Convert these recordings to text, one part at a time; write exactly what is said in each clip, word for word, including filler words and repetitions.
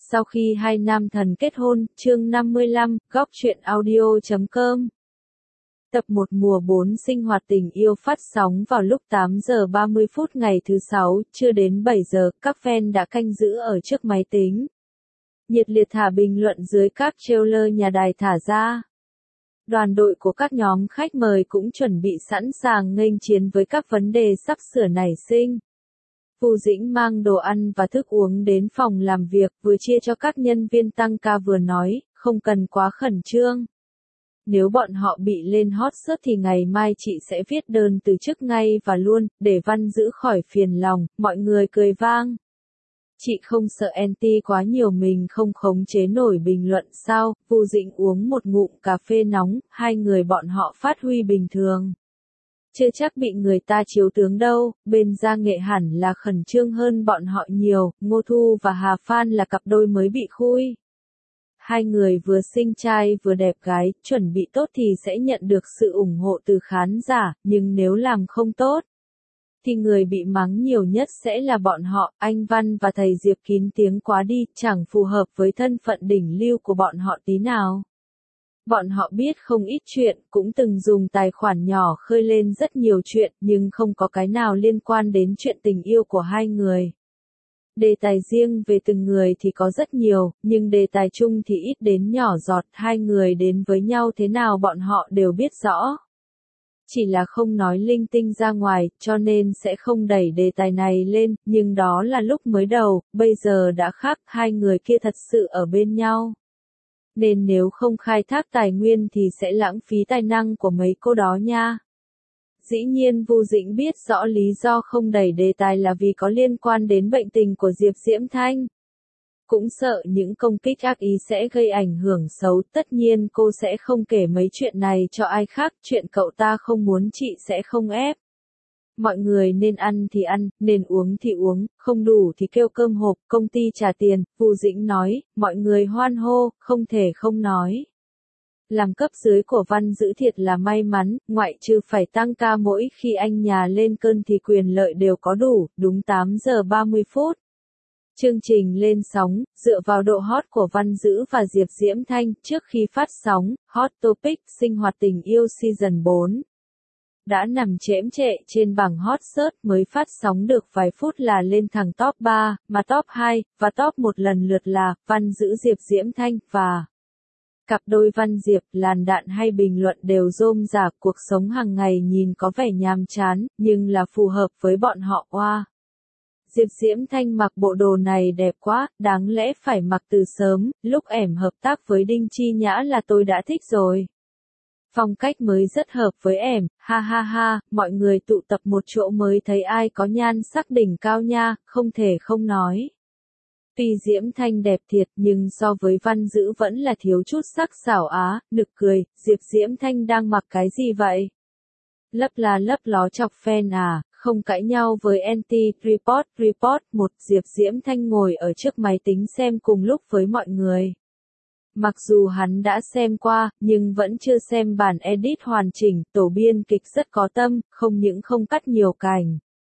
Sau khi hai nam thần kết hôn, chương năm mươi lăm, góc truyện audio chấm com. Tập một mùa bốn sinh hoạt tình yêu phát sóng vào lúc tám giờ ba mươi phút ngày thứ sáu, chưa đến bảy giờ, các fan đã canh giữ ở trước máy tính. Nhiệt liệt thả bình luận dưới các trailer nhà đài thả ra. Đoàn đội của các nhóm khách mời cũng chuẩn bị sẵn sàng nghênh chiến với các vấn đề sắp sửa nảy sinh. Vu Dĩnh mang đồ ăn và thức uống đến phòng làm việc, vừa chia cho các nhân viên tăng ca vừa nói, không cần quá khẩn trương. Nếu bọn họ bị lên hot search thì ngày mai chị sẽ viết đơn từ chức ngay và luôn, để Văn giữ khỏi phiền lòng, mọi người cười vang. Chị không sợ anti quá nhiều mình không khống chế nổi bình luận sao, Vu Dĩnh uống một ngụm cà phê nóng, hai người bọn họ phát huy bình thường. Chưa chắc bị người ta chiếu tướng đâu, bên gia nghệ hẳn là khẩn trương hơn bọn họ nhiều, Ngô Thu và Hà Phan là cặp đôi mới bị khui. Hai người vừa xinh trai vừa đẹp gái, chuẩn bị tốt thì sẽ nhận được sự ủng hộ từ khán giả, nhưng nếu làm không tốt, thì người bị mắng nhiều nhất sẽ là bọn họ, anh Văn và thầy Diệp kín tiếng quá đi, chẳng phù hợp với thân phận đỉnh lưu của bọn họ tí nào. Bọn họ biết không ít chuyện, cũng từng dùng tài khoản nhỏ khơi lên rất nhiều chuyện, nhưng không có cái nào liên quan đến chuyện tình yêu của hai người. Đề tài riêng về từng người thì có rất nhiều, nhưng đề tài chung thì ít đến nhỏ giọt, hai người đến với nhau thế nào bọn họ đều biết rõ. Chỉ là không nói linh tinh ra ngoài, cho nên sẽ không đẩy đề tài này lên, nhưng đó là lúc mới đầu, bây giờ đã khác, hai người kia thật sự ở bên nhau. Nên nếu không khai thác tài nguyên thì sẽ lãng phí tài năng của mấy cô đó nha. Dĩ nhiên Vu Dĩnh biết rõ lý do không đẩy đề tài là vì có liên quan đến bệnh tình của Diệp Diễm Thanh. Cũng sợ những công kích ác ý sẽ gây ảnh hưởng xấu, tất nhiên cô sẽ không kể mấy chuyện này cho ai khác, chuyện cậu ta không muốn chị sẽ không ép. Mọi người nên ăn thì ăn, nên uống thì uống, không đủ thì kêu cơm hộp, công ty trả tiền, Vu Dĩnh nói, mọi người hoan hô, không thể không nói. Làm cấp dưới của Văn giữ thiệt là may mắn, ngoại trừ phải tăng ca mỗi khi anh nhà lên cơn thì quyền lợi đều có đủ, đúng tám giờ ba mươi phút. Chương trình lên sóng, dựa vào độ hot của Văn Dữ và Diệp Diễm Thanh, trước khi phát sóng, Hot Topic sinh hoạt tình yêu season bốn. Đã nằm chễm chệ trên bảng hot search mới phát sóng được vài phút là lên thẳng top ba, mà top hai, và top một lần lượt là, Văn Dữ Diệp Diễm Thanh, và cặp đôi Văn Diệp, làn đạn hay bình luận đều rôm rả, cuộc sống hàng ngày nhìn có vẻ nhàm chán, nhưng là phù hợp với bọn họ oa. Diệp Diễm Thanh mặc bộ đồ này đẹp quá, đáng lẽ phải mặc từ sớm, lúc ẻm hợp tác với Đinh Chi Nhã là tôi đã thích rồi. Phong cách mới rất hợp với ẻm, ha ha ha, mọi người tụ tập một chỗ mới thấy ai có nhan sắc đỉnh cao nha, không thể không nói. Tuy Diễm Thanh đẹp thiệt nhưng so với Văn Dữ vẫn là thiếu chút sắc xảo á, nực cười, Diệp Diễm Thanh đang mặc cái gì vậy? Lấp là lấp ló chọc fan à, không cãi nhau với anti, report, report, một Diệp Diễm Thanh ngồi ở trước máy tính xem cùng lúc với mọi người. Mặc dù hắn đã xem qua, nhưng vẫn chưa xem bản edit hoàn chỉnh, tổ biên kịch rất có tâm, không những không cắt nhiều cảnh,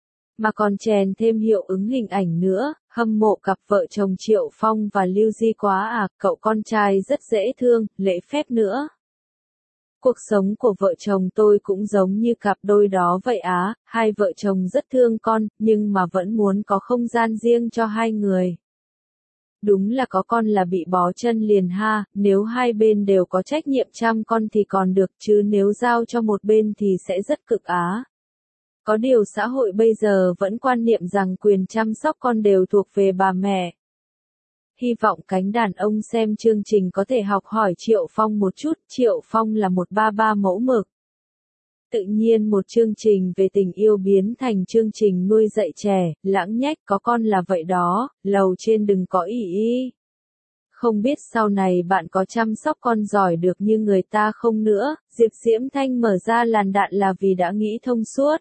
mà còn chèn thêm hiệu ứng hình ảnh nữa, hâm mộ cặp vợ chồng Triệu Phong và Lưu Di quá à, cậu con trai rất dễ thương, lễ phép nữa. Cuộc sống của vợ chồng tôi cũng giống như cặp đôi đó vậy á, hai vợ chồng rất thương con, nhưng mà vẫn muốn có không gian riêng cho hai người. Đúng là có con là bị bó chân liền ha, nếu hai bên đều có trách nhiệm chăm con thì còn được chứ nếu giao cho một bên thì sẽ rất cực á. Có điều xã hội bây giờ vẫn quan niệm rằng quyền chăm sóc con đều thuộc về bà mẹ. Hy vọng cánh đàn ông xem chương trình có thể học hỏi Triệu Phong một chút, Triệu Phong là một ba ba mẫu mực. Tự nhiên một chương trình về tình yêu biến thành chương trình nuôi dạy trẻ, lãng nhách có con là vậy đó, lầu trên đừng có ỷ y. Không biết sau này bạn có chăm sóc con giỏi được như người ta không nữa, Diệp Diễm Thanh mở ra làn đạn là vì đã nghĩ thông suốt.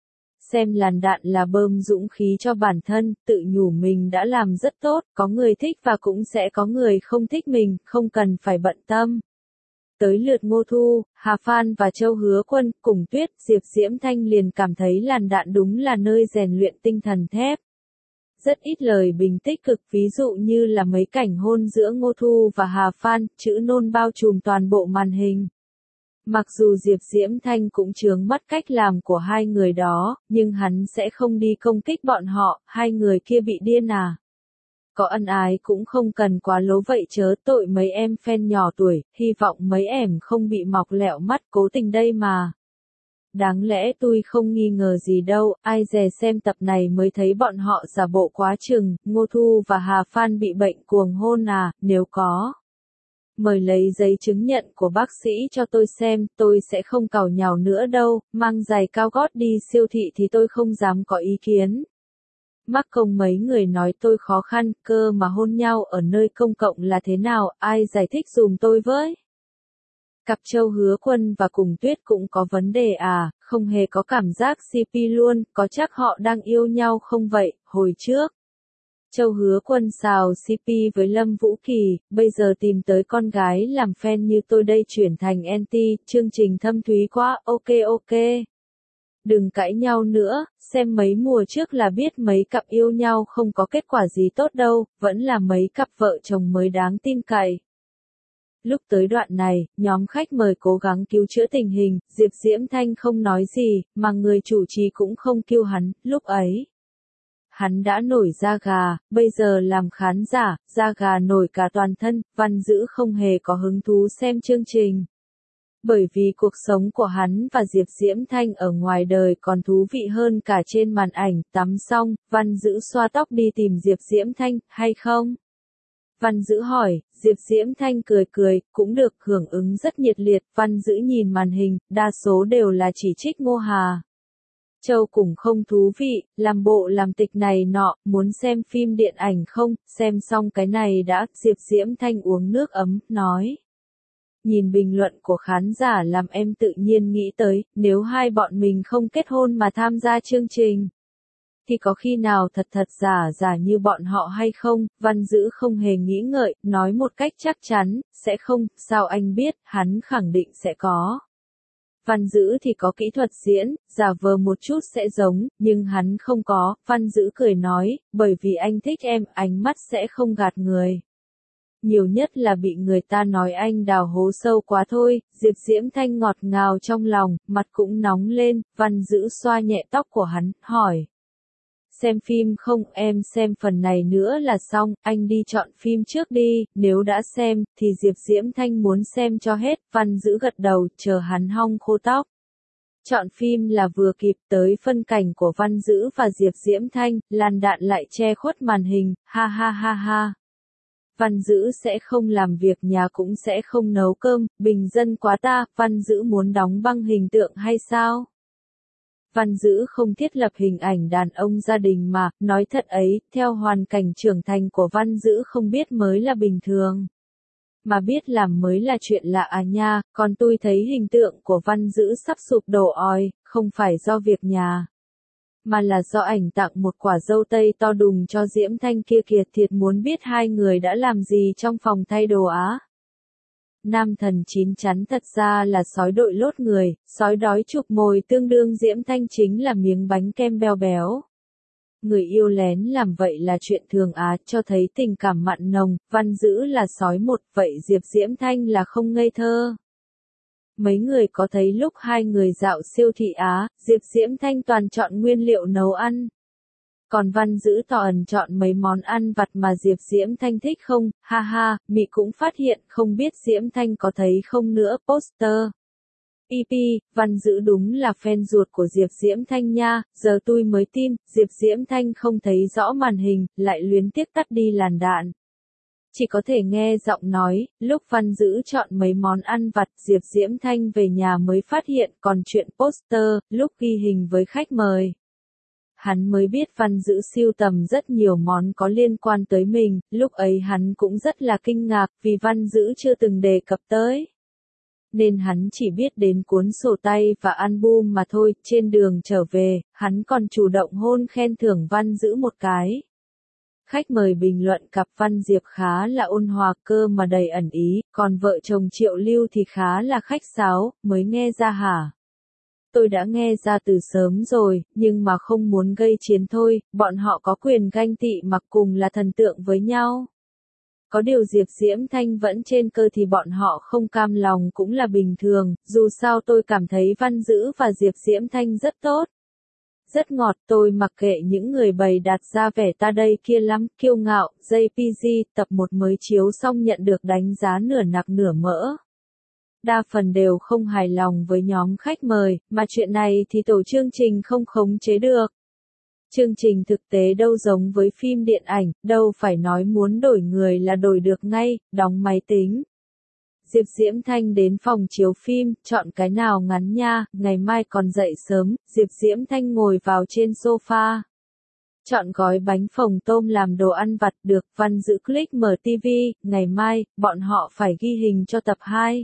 Xem làn đạn là bơm dũng khí cho bản thân, tự nhủ mình đã làm rất tốt, có người thích và cũng sẽ có người không thích mình, không cần phải bận tâm. Tới lượt Ngô Thu, Hà Phan và Châu Hứa Quân, cùng Tuyết, Diệp Diễm Thanh liền cảm thấy làn đạn đúng là nơi rèn luyện tinh thần thép. rất ít lời bình tích cực, ví dụ như là mấy cảnh hôn giữa Ngô Thu và Hà Phan, chữ nôn bao trùm toàn bộ màn hình. Mặc dù Diệp Diễm Thanh cũng chướng mắt cách làm của hai người đó, nhưng hắn sẽ không đi công kích bọn họ, hai người kia bị điên à. Có ân ái cũng không cần quá lố vậy chớ, tội mấy em fan nhỏ tuổi, hy vọng mấy em không bị mọc lẹo mắt cố tình đây mà. Đáng lẽ tôi không nghi ngờ gì đâu, ai dè xem tập này mới thấy bọn họ giả bộ quá chừng, Ngô Thu và Hà Phan bị bệnh cuồng hôn à, nếu có. Mời lấy giấy chứng nhận của bác sĩ cho tôi xem, tôi sẽ không càu nhàu nữa đâu, mang giày cao gót đi siêu thị thì tôi không dám có ý kiến. Mắc công mấy người nói tôi khó khăn, cơ mà hôn nhau ở nơi công cộng là thế nào, ai giải thích dùm tôi với. Cặp Châu Hứa Quân và Cùng Tuyết cũng có vấn đề à, không hề có cảm giác xê pê luôn, có chắc họ đang yêu nhau không vậy, hồi trước. Châu Hứa Quân xào xê pê với Lâm Vũ Kỳ, bây giờ tìm tới con gái làm fan như tôi đây chuyển thành anti, chương trình thâm thúy quá, ok ok. Đừng cãi nhau nữa, xem mấy mùa trước là biết mấy cặp yêu nhau không có kết quả gì tốt đâu, vẫn là mấy cặp vợ chồng mới đáng tin cậy. Lúc tới đoạn này, nhóm khách mời cố gắng cứu chữa tình hình, Diệp Diễm Thanh không nói gì, mà người chủ trì cũng không kêu hắn, lúc ấy. Hắn đã nổi da gà, bây giờ làm khán giả, da gà nổi cả toàn thân, Văn Dữ không hề có hứng thú xem chương trình. Bởi vì cuộc sống của hắn và Diệp Diễm Thanh ở ngoài đời còn thú vị hơn cả trên màn ảnh, tắm xong, Văn Dữ xoa tóc đi tìm Diệp Diễm Thanh, hay không? Văn Dữ hỏi, Diệp Diễm Thanh cười cười, cũng được, hưởng ứng rất nhiệt liệt, Văn Dữ nhìn màn hình, đa số đều là chỉ trích Ngô Hà. Châu cũng không thú vị, làm bộ làm tịch này nọ, muốn xem phim điện ảnh không, xem xong cái này đã, Diệp Diễm Thanh uống nước ấm, nói. Nhìn bình luận của khán giả làm em tự nhiên nghĩ tới, nếu hai bọn mình không kết hôn mà tham gia chương trình, thì có khi nào thật thật giả giả như bọn họ hay không? Văn Dữ không hề nghĩ ngợi, nói một cách chắc chắn, sẽ không, sao anh biết, hắn khẳng định sẽ có. Văn Dữ thì có kỹ thuật diễn, giả vờ một chút sẽ giống, nhưng hắn không có, Văn Dữ cười nói, bởi vì anh thích em, ánh mắt sẽ không gạt người. Nhiều nhất là bị người ta nói anh đào hố sâu quá thôi, Diệp Diễm Thanh ngọt ngào trong lòng, mặt cũng nóng lên, Văn Dữ xoa nhẹ tóc của hắn, hỏi. Xem phim không, em xem phần này nữa là xong, anh đi chọn phim trước đi, nếu đã xem, thì Diệp Diễm Thanh muốn xem cho hết, Văn Dữ gật đầu, chờ hắn hong khô tóc. Chọn phim là vừa kịp tới phân cảnh của Văn Dữ và Diệp Diễm Thanh, làn đạn lại che khuất màn hình, ha ha ha ha. Văn Dữ sẽ không làm việc nhà cũng sẽ không nấu cơm, bình dân quá ta, Văn Dữ muốn đóng băng hình tượng hay sao? Văn Dữ không thiết lập hình ảnh đàn ông gia đình mà, nói thật ấy, theo hoàn cảnh trưởng thành của Văn Dữ không biết mới là bình thường. Mà biết làm mới là chuyện lạ à nha, còn tôi thấy hình tượng của Văn Dữ sắp sụp đổ oi, không phải do việc nhà. Mà là do ảnh tặng một quả dâu tây to đùng cho Diễm Thanh kia kiệt thiệt muốn biết hai người đã làm gì trong phòng thay đồ á. Nam thần chín chắn thật ra là sói đội lốt người, sói đói chụp mồi tương đương Diễm Thanh chính là miếng bánh kem béo béo. Người yêu lén làm vậy là chuyện thường á, cho thấy tình cảm mặn nồng, Văn Dữ là sói một, vậy Diệp Diễm Thanh là không ngây thơ. Mấy người có thấy lúc hai người dạo siêu thị Á, Diệp Diễm Thanh toàn chọn nguyên liệu nấu ăn. Còn Văn Dữ tỏ ẩn chọn mấy món ăn vặt mà Diệp Diễm Thanh thích không, ha ha, Mị cũng phát hiện, không biết Diễm Thanh có thấy không nữa, poster. pê pê, Văn Dữ đúng là fan ruột của Diệp Diễm Thanh nha, giờ tôi mới tin, Diệp Diễm Thanh không thấy rõ màn hình, lại luyến tiếc tắt đi làn đạn. Chỉ có thể nghe giọng nói, lúc Văn Dữ chọn mấy món ăn vặt Diệp Diễm Thanh về nhà mới phát hiện, còn chuyện poster, lúc ghi hình với khách mời. Hắn mới biết Văn Dữ sưu tầm rất nhiều món có liên quan tới mình, lúc ấy hắn cũng rất là kinh ngạc vì Văn Dữ chưa từng đề cập tới. Nên hắn chỉ biết đến cuốn sổ tay và album mà thôi, trên đường trở về, hắn còn chủ động hôn khen thưởng Văn Dữ một cái. Khách mời bình luận cặp Văn Diệp khá là ôn hòa cơ mà đầy ẩn ý, còn vợ chồng Triệu Lưu thì khá là khách sáo, mới nghe ra hả? Tôi đã nghe ra từ sớm rồi, nhưng mà không muốn gây chiến thôi, bọn họ có quyền ganh tị mặc cùng là thần tượng với nhau. Có điều Diệp Diễm Thanh vẫn trên cơ thì bọn họ không cam lòng cũng là bình thường, dù sao tôi cảm thấy Văn Dữ và Diệp Diễm Thanh rất tốt. Rất ngọt, tôi mặc kệ những người bày đặt ra vẻ ta đây kia lắm, kiêu ngạo. gi pê giê tập một mới chiếu xong nhận được đánh giá nửa nặc nửa mỡ. Đa phần đều không hài lòng với nhóm khách mời, mà chuyện này thì tổ chương trình không khống chế được. Chương trình thực tế đâu giống với phim điện ảnh, đâu phải nói muốn đổi người là đổi được ngay, đóng máy tính. Diệp Diễm Thanh đến phòng chiếu phim, chọn cái nào ngắn nha, ngày mai còn dậy sớm, Diệp Diễm Thanh ngồi vào trên sofa. Chọn gói bánh phồng tôm làm đồ ăn vặt được, Văn Dữ click mở ti vi, ngày mai, bọn họ phải ghi hình cho tập hai.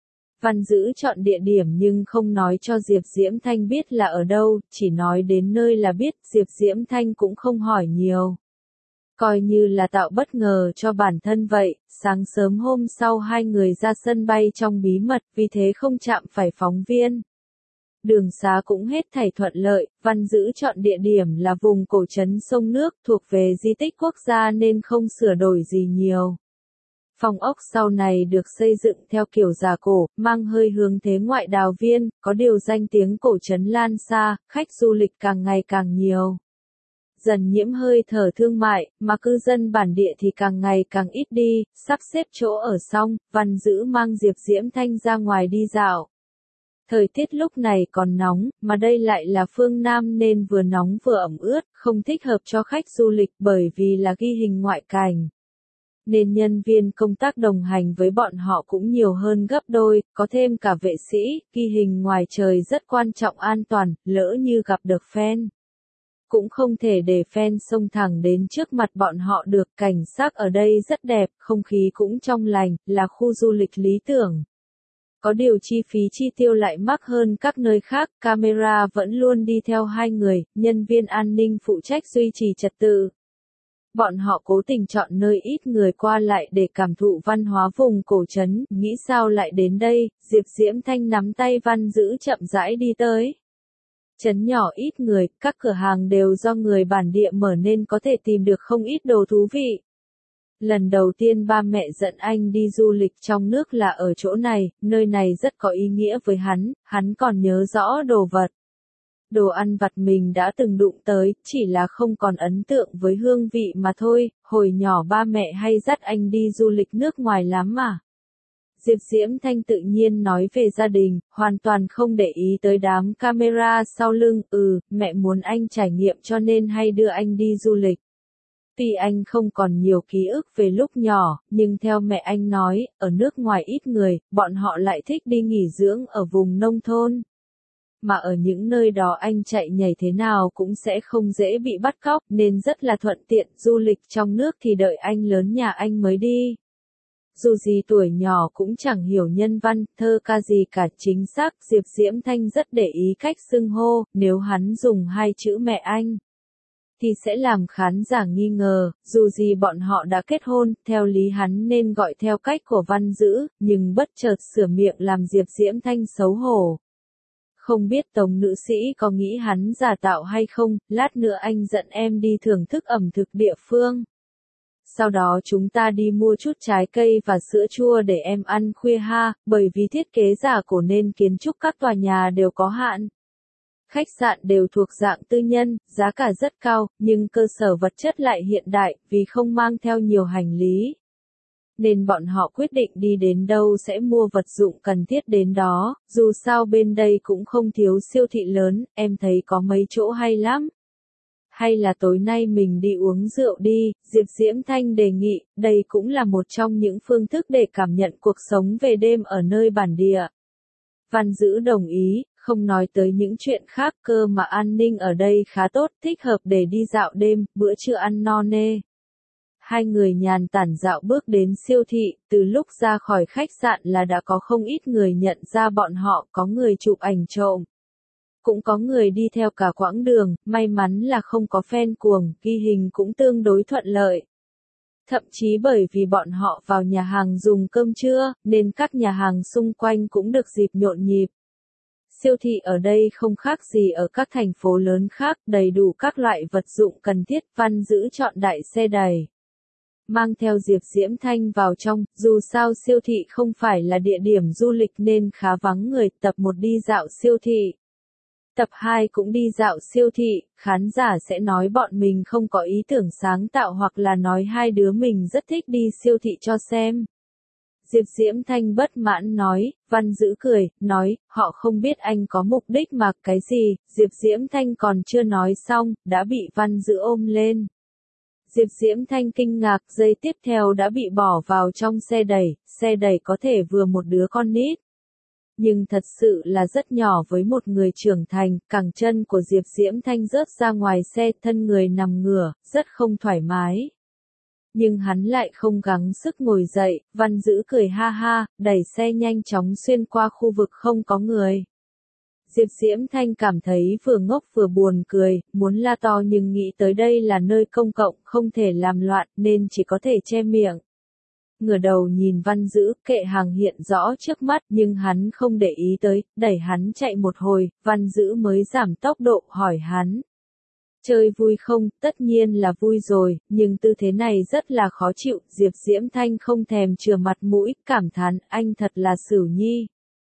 Văn Dữ chọn địa điểm nhưng không nói cho Diệp Diễm Thanh biết là ở đâu, chỉ nói đến nơi là biết, Diệp Diễm Thanh cũng không hỏi nhiều. Coi như là tạo bất ngờ cho bản thân vậy, sáng sớm hôm sau hai người ra sân bay trong bí mật, vì thế không chạm phải phóng viên. Đường xá cũng hết thảy thuận lợi, Văn Dữ chọn địa điểm là vùng cổ trấn sông nước thuộc về di tích quốc gia nên không sửa đổi gì nhiều. Phòng ốc sau này được xây dựng theo kiểu già cổ, mang hơi hướng thế ngoại đào viên, có điều danh tiếng cổ trấn lan xa, khách du lịch càng ngày càng nhiều. Dần nhiễm hơi thở thương mại, mà cư dân bản địa thì càng ngày càng ít đi, sắp xếp chỗ ở xong, Văn Dữ mang Diệp Diễm Thanh ra ngoài đi dạo. Thời tiết lúc này còn nóng, mà đây lại là phương Nam nên vừa nóng vừa ẩm ướt, không thích hợp cho khách du lịch bởi vì là ghi hình ngoại cảnh. Nên nhân viên công tác đồng hành với bọn họ cũng nhiều hơn gấp đôi, có thêm cả vệ sĩ, ghi hình ngoài trời rất quan trọng an toàn, lỡ như gặp được fan. Cũng không thể để fan xông thẳng đến trước mặt bọn họ được, cảnh sắc ở đây rất đẹp, không khí cũng trong lành, là khu du lịch lý tưởng. Có điều chi phí chi tiêu lại mắc hơn các nơi khác, camera vẫn luôn đi theo hai người, nhân viên an ninh phụ trách duy trì trật tự. Bọn họ cố tình chọn nơi ít người qua lại để cảm thụ văn hóa vùng cổ trấn, nghĩ sao lại đến đây, Diệp Diễm Thanh nắm tay Văn Dữ chậm rãi đi tới. Trấn nhỏ ít người, các cửa hàng đều do người bản địa mở nên có thể tìm được không ít đồ thú vị. Lần đầu tiên ba mẹ dẫn anh đi du lịch trong nước là ở chỗ này, nơi này rất có ý nghĩa với hắn, hắn còn nhớ rõ đồ vật. Đồ ăn vặt mình đã từng đụng tới, chỉ là không còn ấn tượng với hương vị mà thôi, hồi nhỏ ba mẹ hay dắt anh đi du lịch nước ngoài lắm mà. Diệp Diễm Thanh tự nhiên nói về gia đình, hoàn toàn không để ý tới đám camera sau lưng, ừ, mẹ muốn anh trải nghiệm cho nên hay đưa anh đi du lịch. Tuy anh không còn nhiều ký ức về lúc nhỏ, nhưng theo mẹ anh nói, ở nước ngoài ít người, bọn họ lại thích đi nghỉ dưỡng ở vùng nông thôn. Mà ở những nơi đó anh chạy nhảy thế nào cũng sẽ không dễ bị bắt cóc nên rất là thuận tiện, du lịch trong nước thì đợi anh lớn nhà anh mới đi. Dù gì tuổi nhỏ cũng chẳng hiểu nhân văn, thơ ca gì cả, chính xác, Diệp Diễm Thanh rất để ý cách xưng hô, nếu hắn dùng hai chữ mẹ anh thì sẽ làm khán giả nghi ngờ, dù gì bọn họ đã kết hôn, theo lý hắn nên gọi theo cách của Văn Dữ, nhưng bất chợt sửa miệng làm Diệp Diễm Thanh xấu hổ. Không biết Tống nữ sĩ có nghĩ hắn giả tạo hay không, lát nữa anh dẫn em đi thưởng thức ẩm thực địa phương. Sau đó chúng ta đi mua chút trái cây và sữa chua để em ăn khuya ha, bởi vì thiết kế giả cổ nên kiến trúc các tòa nhà đều có hạn. Khách sạn đều thuộc dạng tư nhân, giá cả rất cao, nhưng cơ sở vật chất lại hiện đại, vì không mang theo nhiều hành lý. Nên bọn họ quyết định đi đến đâu sẽ mua vật dụng cần thiết đến đó, dù sao bên đây cũng không thiếu siêu thị lớn, em thấy có mấy chỗ hay lắm. Hay là tối nay mình đi uống rượu đi, Diệp Diễm Thanh đề nghị, đây cũng là một trong những phương thức để cảm nhận cuộc sống về đêm ở nơi bản địa. Văn Dữ đồng ý, không nói tới những chuyện khác, cơ mà an ninh ở đây khá tốt, thích hợp để đi dạo đêm, bữa trưa ăn no nê. Hai người nhàn tản dạo bước đến siêu thị, từ lúc ra khỏi khách sạn là đã có không ít người nhận ra bọn họ, có người chụp ảnh trộm. Cũng có người đi theo cả quãng đường, may mắn là không có fan cuồng, ghi hình cũng tương đối thuận lợi. Thậm chí bởi vì bọn họ vào nhà hàng dùng cơm trưa, nên các nhà hàng xung quanh cũng được dịp nhộn nhịp. Siêu thị ở đây không khác gì ở các thành phố lớn khác, đầy đủ các loại vật dụng cần thiết. Văn Dữ chọn đại xe đầy, mang theo Diệp Diễm Thanh vào trong, dù sao siêu thị không phải là địa điểm du lịch nên khá vắng người. Tập một đi dạo siêu thị. Tập hai cũng đi dạo siêu thị, khán giả sẽ nói bọn mình không có ý tưởng sáng tạo hoặc là nói hai đứa mình rất thích đi siêu thị cho xem. Diệp Diễm Thanh bất mãn nói, Văn Dữ cười, nói, họ không biết anh có mục đích mà cái gì. Diệp Diễm Thanh còn chưa nói xong, đã bị Văn Dữ ôm lên. Diệp Diễm Thanh kinh ngạc, giây tiếp theo đã bị bỏ vào trong xe đẩy, xe đẩy có thể vừa một đứa con nít. Nhưng thật sự là rất nhỏ với một người trưởng thành, cẳng chân của Diệp Diễm Thanh rớt ra ngoài xe, thân người nằm ngửa, rất không thoải mái. Nhưng hắn lại không gắng sức ngồi dậy. Văn Dữ cười ha ha, đẩy xe nhanh chóng xuyên qua khu vực không có người. Diệp Diễm Thanh cảm thấy vừa ngốc vừa buồn cười, muốn la to nhưng nghĩ tới đây là nơi công cộng, không thể làm loạn, nên chỉ có thể che miệng. Ngửa đầu nhìn Văn Dữ, kệ hàng hiện rõ trước mắt, nhưng hắn không để ý tới, đẩy hắn chạy một hồi, Văn Dữ mới giảm tốc độ, hỏi hắn. Chơi vui không? Tất nhiên là vui rồi, nhưng tư thế này rất là khó chịu. Diệp Diễm Thanh không thèm chừa mặt mũi, cảm thán, anh thật là Sửu Nhi.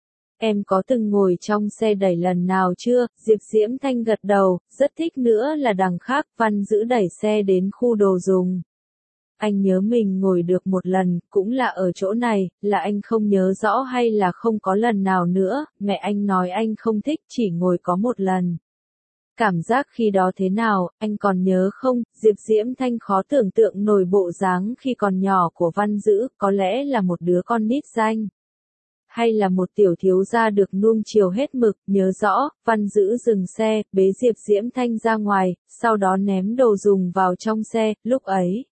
Em có từng ngồi trong xe đẩy lần nào chưa? Diệp Diễm Thanh gật đầu, rất thích. Nữa là đằng khác. Văn Dữ đẩy xe đến khu đồ dùng. Anh nhớ mình ngồi được một lần, cũng là ở chỗ này, là anh không nhớ rõ hay là không có lần nào nữa. Mẹ anh nói anh không thích, chỉ ngồi có một lần. Cảm giác khi đó thế nào, anh còn nhớ không? Diệp Diễm Thanh khó tưởng tượng nổi bộ dáng khi còn nhỏ của Văn Dữ, có lẽ là một đứa con nít danh. Hay là một tiểu thiếu gia được nuông chiều hết mực. Nhớ rõ, Văn Dữ dừng xe, bế Diệp Diễm Thanh ra ngoài, sau đó ném đồ dùng vào trong xe. Lúc ấy,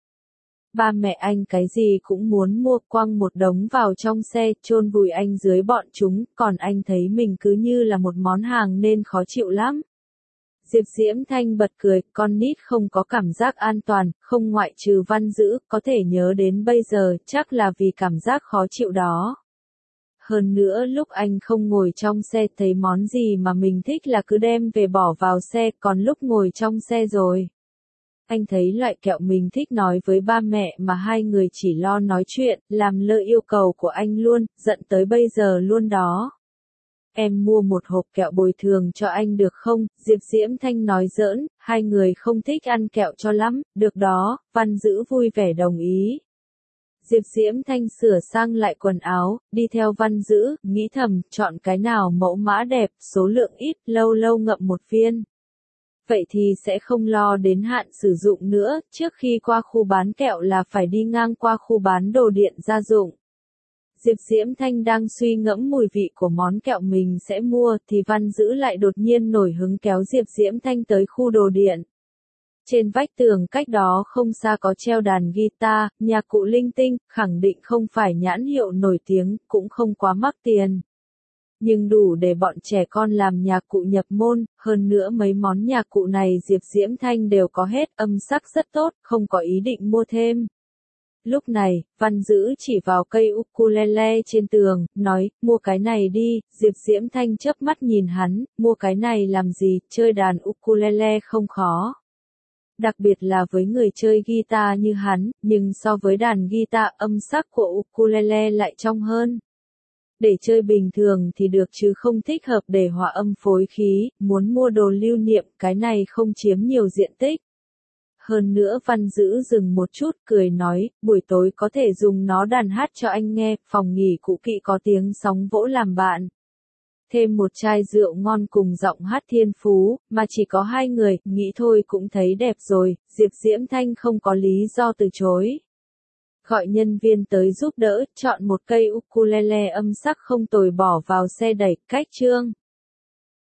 ba mẹ anh cái gì cũng muốn mua, quăng một đống vào trong xe, chôn vùi anh dưới bọn chúng, còn anh thấy mình cứ như là một món hàng nên khó chịu lắm. Diệp Diễm Thanh bật cười, con nít không có cảm giác an toàn, không ngoại trừ Văn Dữ, có thể nhớ đến bây giờ, chắc là vì cảm giác khó chịu đó. Hơn nữa lúc anh không ngồi trong xe thấy món gì mà mình thích là cứ đem về bỏ vào xe, còn lúc ngồi trong xe rồi. Anh thấy loại kẹo mình thích nói với ba mẹ mà hai người chỉ lo nói chuyện, làm lơ yêu cầu của anh luôn, giận tới bây giờ luôn đó. Em mua một hộp kẹo bồi thường cho anh được không? Diệp Diễm Thanh nói giỡn, hai người không thích ăn kẹo cho lắm, được đó. Văn Dữ vui vẻ đồng ý. Diệp Diễm Thanh sửa sang lại quần áo, đi theo Văn Dữ, nghĩ thầm, chọn cái nào mẫu mã đẹp, số lượng ít, lâu lâu ngậm một viên. Vậy thì sẽ không lo đến hạn sử dụng nữa, trước khi qua khu bán kẹo là phải đi ngang qua khu bán đồ điện gia dụng. Diệp Diễm Thanh đang suy ngẫm mùi vị của món kẹo mình sẽ mua, thì Văn Dữ lại đột nhiên nổi hứng kéo Diệp Diễm Thanh tới khu đồ điện. Trên vách tường cách đó không xa có treo đàn guitar, nhạc cụ linh tinh, khẳng định không phải nhãn hiệu nổi tiếng, cũng không quá mắc tiền. Nhưng đủ để bọn trẻ con làm nhạc cụ nhập môn, hơn nữa mấy món nhạc cụ này Diệp Diễm Thanh đều có hết, âm sắc rất tốt, không có ý định mua thêm. Lúc này, Văn Dữ chỉ vào cây ukulele trên tường, nói, mua cái này đi. Diệp Diễm Thanh chớp mắt nhìn hắn, mua cái này làm gì, chơi đàn ukulele không khó. Đặc biệt là với người chơi guitar như hắn, nhưng so với đàn guitar âm sắc của ukulele lại trong hơn. Để chơi bình thường thì được chứ không thích hợp để hòa âm phối khí, muốn mua đồ lưu niệm, cái này không chiếm nhiều diện tích. Hơn nữa Văn Dữ dừng một chút cười nói, buổi tối có thể dùng nó đàn hát cho anh nghe, phòng nghỉ cũ kỹ có tiếng sóng vỗ làm bạn. Thêm một chai rượu ngon cùng giọng hát thiên phú, mà chỉ có hai người, nghĩ thôi cũng thấy đẹp rồi. Diệp Diễm Thanh không có lý do từ chối. Gọi nhân viên tới giúp đỡ, chọn một cây ukulele âm sắc không tồi bỏ vào xe đẩy, cách chương.